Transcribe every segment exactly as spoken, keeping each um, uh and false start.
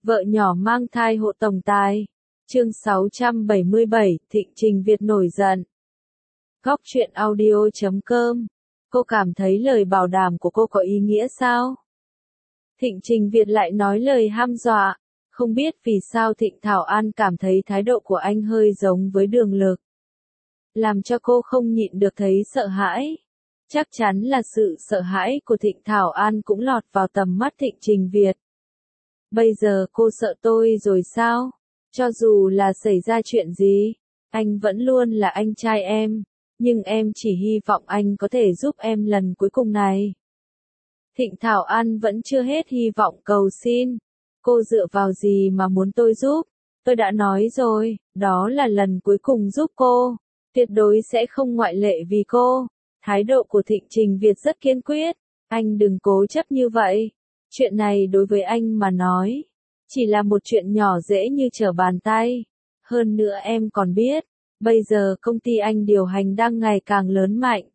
Vợ nhỏ mang thai hộ tổng tài. Chương sáu trăm bảy mươi bảy, Thịnh Trình Việt nổi giận. Góc truyện audio chấm com. Cô cảm thấy lời bảo đảm của cô có ý nghĩa sao? Thịnh Trình Việt lại nói lời hăm dọa. Không biết vì sao Thịnh Thảo An cảm thấy thái độ của anh hơi giống với Đường Lực. Làm cho cô không nhịn được thấy sợ hãi. Chắc chắn là sự sợ hãi của Thịnh Thảo An cũng lọt vào tầm mắt Thịnh Trình Việt. Bây giờ cô sợ tôi rồi sao? Cho dù là xảy ra chuyện gì, anh vẫn luôn là anh trai em, nhưng em chỉ hy vọng anh có thể giúp em lần cuối cùng này. Thịnh Thảo An vẫn chưa hết hy vọng cầu xin. Cô dựa vào gì mà muốn tôi giúp? Tôi đã nói rồi, đó là lần cuối cùng giúp cô. Tuyệt đối sẽ không ngoại lệ vì cô. Thái độ của Thịnh Trình Việt rất kiên quyết. Anh đừng cố chấp như vậy. Chuyện này đối với anh mà nói, chỉ là một chuyện nhỏ dễ như trở bàn tay. Hơn nữa em còn biết, bây giờ công ty anh điều hành đang ngày càng lớn mạnh.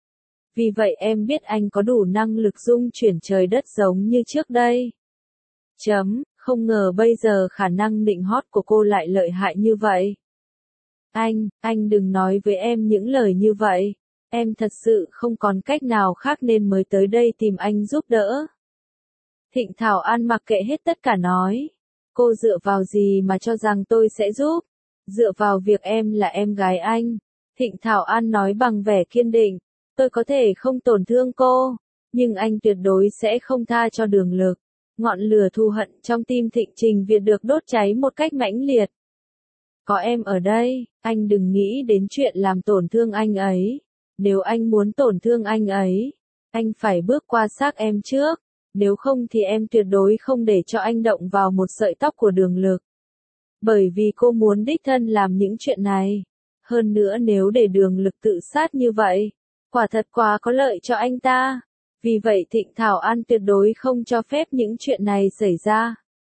Vì vậy em biết anh có đủ năng lực dung chuyển trời đất giống như trước đây. Chấm, không ngờ bây giờ khả năng nịnh hót của cô lại lợi hại như vậy. Anh, anh đừng nói với em những lời như vậy. Em thật sự không còn cách nào khác nên mới tới đây tìm anh giúp đỡ. Thịnh Thảo An mặc kệ hết tất cả nói. Cô dựa vào gì mà cho rằng tôi sẽ giúp? Dựa vào việc em là em gái anh. Thịnh Thảo An nói bằng vẻ kiên định. Tôi có thể không tổn thương cô, nhưng anh tuyệt đối sẽ không tha cho Đường Lực. Ngọn lửa thù hận trong tim Thịnh Trình Việt được đốt cháy một cách mãnh liệt. Có em ở đây, anh đừng nghĩ đến chuyện làm tổn thương anh ấy. Nếu anh muốn tổn thương anh ấy, anh phải bước qua xác em trước. Nếu không thì em tuyệt đối không để cho anh động vào một sợi tóc của Đường Lực. Bởi vì cô muốn đích thân làm những chuyện này. Hơn nữa nếu để Đường Lực tự sát như vậy, quả thật quá có lợi cho anh ta. Vì vậy Thịnh Thảo An tuyệt đối không cho phép những chuyện này xảy ra.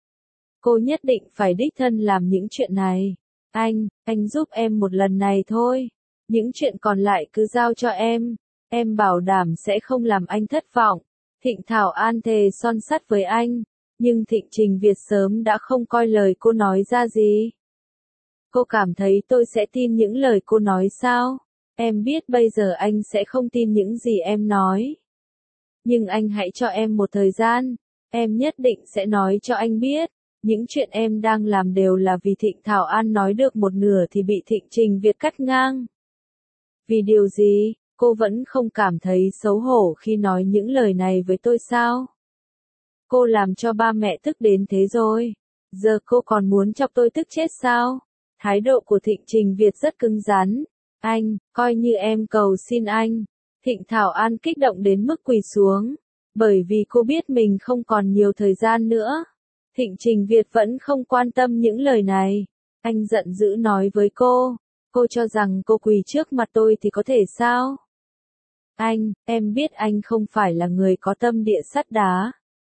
Cô nhất định phải đích thân làm những chuyện này. Anh, anh giúp em một lần này thôi. Những chuyện còn lại cứ giao cho em. Em bảo đảm sẽ không làm anh thất vọng. Thịnh Thảo An thề son sắt với anh. Nhưng Thịnh Trình Việt sớm đã không coi lời cô nói ra gì. Cô cảm thấy tôi sẽ tin những lời cô nói sao? Em biết bây giờ anh sẽ không tin những gì em nói. Nhưng anh hãy cho em một thời gian. Em nhất định sẽ nói cho anh biết. Những chuyện em đang làm đều là vì Thịnh Thảo An nói được một nửa thì bị Thịnh Trình Việt cắt ngang. Vì điều gì? Cô vẫn không cảm thấy xấu hổ khi nói những lời này với tôi sao? Cô làm cho ba mẹ tức đến thế rồi. Giờ cô còn muốn chọc tôi tức chết sao? Thái độ của Thịnh Trình Việt rất cứng rắn. Anh, coi như em cầu xin anh. Thịnh Thảo An kích động đến mức quỳ xuống. Bởi vì cô biết mình không còn nhiều thời gian nữa. Thịnh Trình Việt vẫn không quan tâm những lời này. Anh giận dữ nói với cô. Cô cho rằng cô quỳ trước mặt tôi thì có thể sao? Anh, em biết anh không phải là người có tâm địa sắt đá.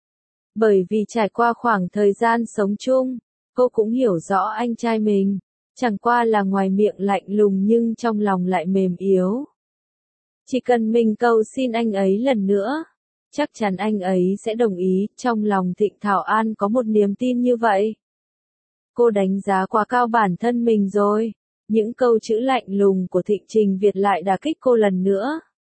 Bởi vì trải qua khoảng thời gian sống chung, cô cũng hiểu rõ anh trai mình. Chẳng qua là ngoài miệng lạnh lùng nhưng trong lòng lại mềm yếu. Chỉ cần mình cầu xin anh ấy lần nữa, chắc chắn anh ấy sẽ đồng ý. Trong lòng Thịnh Thảo An có một niềm tin như vậy. Cô đánh giá quá cao bản thân mình rồi. Những câu chữ lạnh lùng của Thịnh Trình Việt lại đả kích cô lần nữa.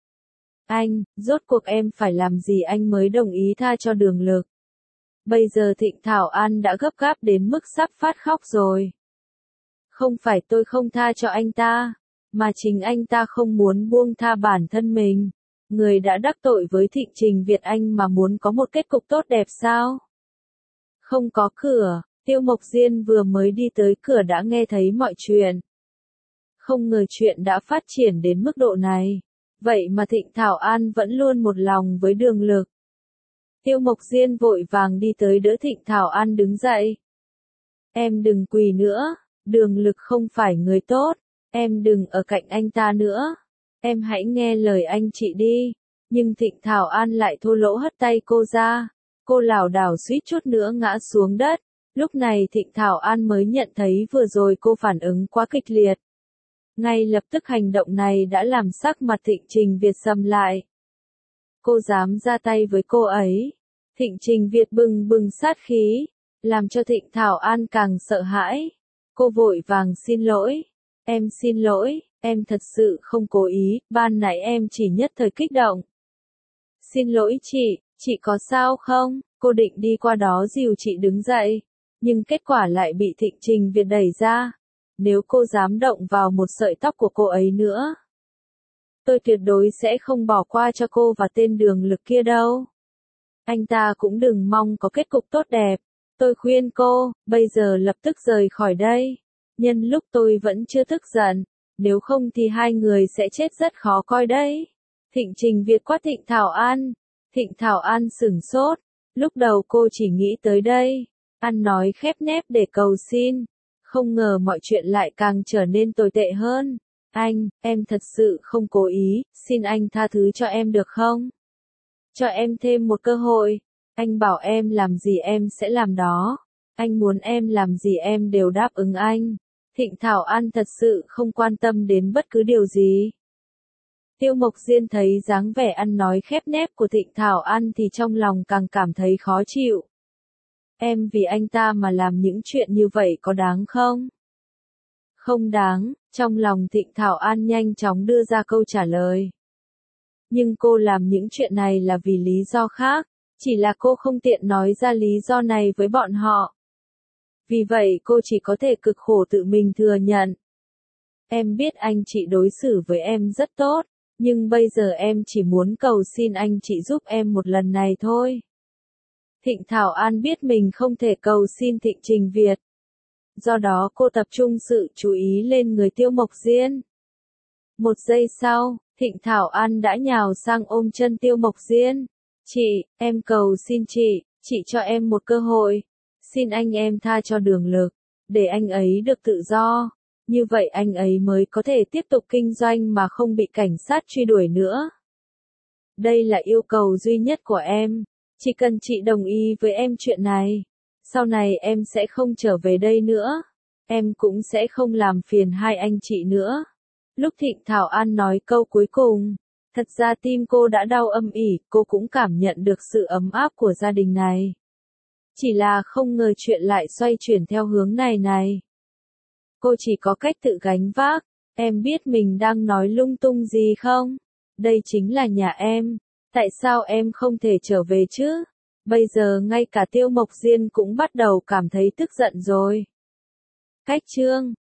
Anh, rốt cuộc em phải làm gì anh mới đồng ý tha cho Đường Lực? Bây giờ Thịnh Thảo An đã gấp gáp đến mức sắp phát khóc rồi. Không phải tôi không tha cho anh ta, mà chính anh ta không muốn buông tha bản thân mình. Người đã đắc tội với Thịnh Trình Việt anh mà muốn có một kết cục tốt đẹp sao? Không có cửa, Tiêu Mộc Diên vừa mới đi tới cửa đã nghe thấy mọi chuyện. Không ngờ chuyện đã phát triển đến mức độ này. Vậy mà Thịnh Thảo An vẫn luôn một lòng với Đường Lực. Tiêu Mộc Diên vội vàng đi tới đỡ Thịnh Thảo An đứng dậy. Em đừng quỳ nữa, Đường Lực không phải người tốt, em đừng ở cạnh anh ta nữa. Em hãy nghe lời anh chị đi. Nhưng Thịnh Thảo An lại thô lỗ hất tay cô ra. Cô lảo đảo suýt chút nữa ngã xuống đất. Lúc này Thịnh Thảo An mới nhận thấy vừa rồi cô phản ứng quá kịch liệt. Ngay lập tức hành động này đã làm sắc mặt Thịnh Trình Việt sầm lại. Cô dám ra tay với cô ấy. Thịnh Trình Việt bừng bừng sát khí. làm cho Thịnh Thảo An càng sợ hãi. Cô vội vàng xin lỗi. Em xin lỗi, em thật sự không cố ý, ban nãy em chỉ nhất thời kích động. Xin lỗi chị, chị có sao không? Cô định đi qua đó dìu chị đứng dậy, nhưng kết quả lại bị Thịnh Trình Việt đẩy ra. Nếu cô dám động vào một sợi tóc của cô ấy nữa, tôi tuyệt đối sẽ không bỏ qua cho cô và tên Đường Lực kia đâu. Anh ta cũng đừng mong có kết cục tốt đẹp. Tôi khuyên cô, bây giờ lập tức rời khỏi đây. Nhân lúc tôi vẫn chưa tức giận, nếu không thì hai người sẽ chết rất khó coi đấy. Thịnh Trình Việt quát Thịnh Thảo An. Thịnh Thảo An sửng sốt. Lúc đầu cô chỉ nghĩ tới đây, ăn nói khép nép để cầu xin. Không ngờ mọi chuyện lại càng trở nên tồi tệ hơn. Anh, em thật sự không cố ý, xin anh tha thứ cho em được không? Cho em thêm một cơ hội. Anh bảo em làm gì em sẽ làm đó. Anh muốn em làm gì em đều đáp ứng anh. Thịnh Thảo An thật sự không quan tâm đến bất cứ điều gì. Tiêu Mộc Diên thấy dáng vẻ ăn nói khép nép của Thịnh Thảo An thì trong lòng càng cảm thấy khó chịu. Em vì anh ta mà làm những chuyện như vậy có đáng không? Không đáng, trong lòng Thịnh Thảo An nhanh chóng đưa ra câu trả lời. Nhưng cô làm những chuyện này là vì lý do khác, chỉ là cô không tiện nói ra lý do này với bọn họ. Vì vậy cô chỉ có thể cực khổ tự mình thừa nhận. Em biết anh chị đối xử với em rất tốt, nhưng bây giờ em chỉ muốn cầu xin anh chị giúp em một lần này thôi. Thịnh Thảo An biết mình không thể cầu xin Thịnh Trình Việt. Do đó cô tập trung sự chú ý lên người Tiêu Mộc Diên. Một giây sau, Thịnh Thảo An đã nhào sang ôm chân Tiêu Mộc Diên. Chị, em cầu xin chị, chị cho em một cơ hội. Xin anh em tha cho Đường Lực, để anh ấy được tự do. Như vậy anh ấy mới có thể tiếp tục kinh doanh mà không bị cảnh sát truy đuổi nữa. Đây là yêu cầu duy nhất của em. Chỉ cần chị đồng ý với em chuyện này, sau này em sẽ không trở về đây nữa. Em cũng sẽ không làm phiền hai anh chị nữa. Lúc Thịnh Thảo An nói câu cuối cùng, thật ra tim cô đã đau âm ỉ, cô cũng cảm nhận được sự ấm áp của gia đình này. Chỉ là không ngờ chuyện lại xoay chuyển theo hướng này này. Cô chỉ có cách tự gánh vác. Em biết mình đang nói lung tung gì không? Đây chính là nhà em. Tại sao em không thể trở về chứ? Bây giờ ngay cả Tiêu Mộc Diên cũng bắt đầu cảm thấy tức giận rồi. Cách chương